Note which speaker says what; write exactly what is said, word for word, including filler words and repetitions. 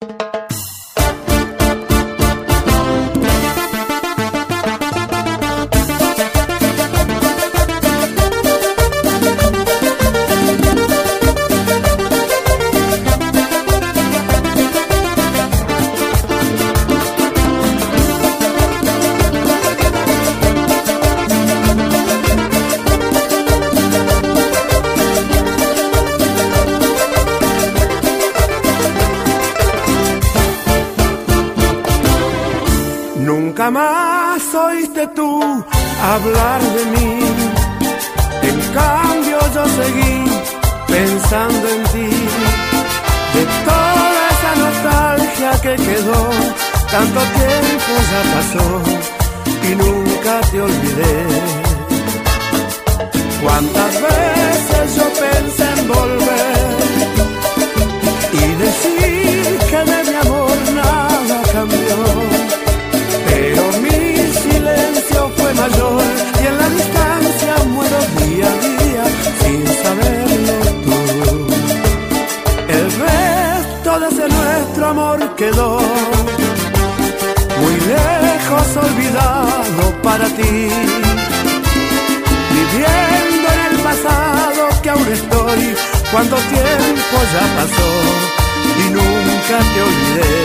Speaker 1: Nunca más oíste tú hablar de mí, en cambio yo seguí pensando en ti. De toda esa nostalgia que quedó, tanto tiempo ya pasó y nunca te olvidé. Cuántas veces yo pensé en volver y decir que de mi amor nada cambió, pero mi silencio fue mayor y en la distancia muero día a día sin saberlo tú. El resto de ese nuestro amor quedó muy lejos, olvidado para ti, viviendo en el pasado que aún estoy, cuando tiempo ya pasó y nunca te olvidé.